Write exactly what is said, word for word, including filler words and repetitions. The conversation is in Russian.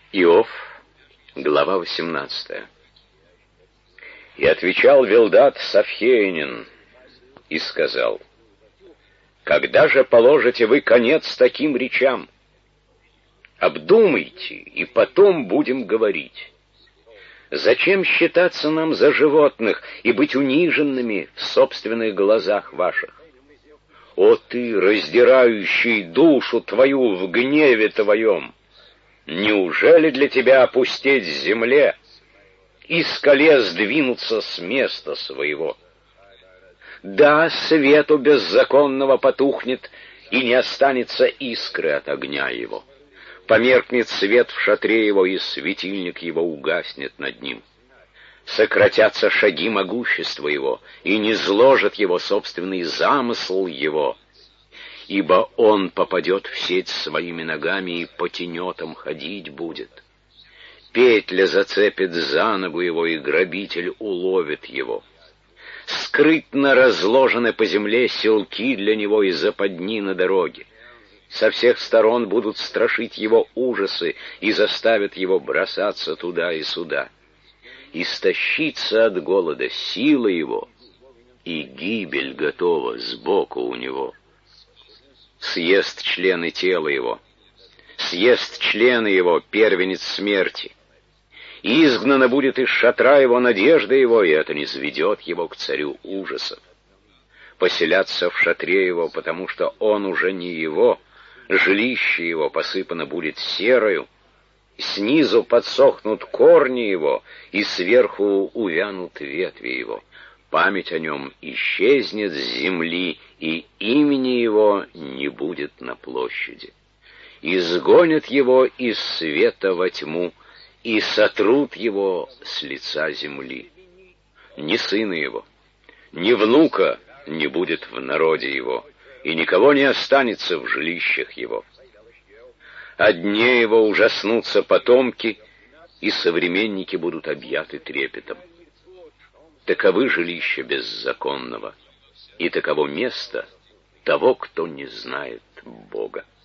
Иов, глава восемнадцатая. И отвечал Вилдад Сафхеянин и сказал: «Когда же положите вы конец таким речам? Обдумайте, и потом будем говорить. Зачем считаться нам за животных и быть униженными в собственных глазах ваших? О ты, раздирающий душу твою в гневе твоем! Неужели для тебя опустеть в земле и скале сдвинуться с места своего? Да, свету беззаконного потухнет, и не останется искры от огня его. Померкнет свет в шатре его, и светильник его угаснет над ним. Сократятся шаги могущества его, и не зложит его собственный замысл его. Ибо он попадет в сеть своими ногами, и по тенетам ходить будет. Петля зацепит за ногу его, и грабитель уловит его. Скрытно разложены по земле селки для него и западни на дороге. Со всех сторон будут страшить его ужасы и заставят его бросаться туда и сюда. Истощится от голода сила его, и гибель готова сбоку у него. Съест члены тела его, съест члены его первенец смерти. Изгнана будет из шатра его надежда его, и это низведет его к царю ужасов. Поселятся в шатре его, потому что он уже не его, жилище его посыпано будет серою, снизу подсохнут корни его, и сверху увянут ветви его. Память о нем исчезнет с земли, и имени его не будет на площади. Изгонят его из света во тьму, и сотрут его с лица земли. Ни сына его, ни внука не будет в народе его, и никого не останется в жилищах его. О дне его ужаснутся потомки, и современники будут объяты трепетом. Таковы жилища беззаконного, и таково место того, кто не знает Бога.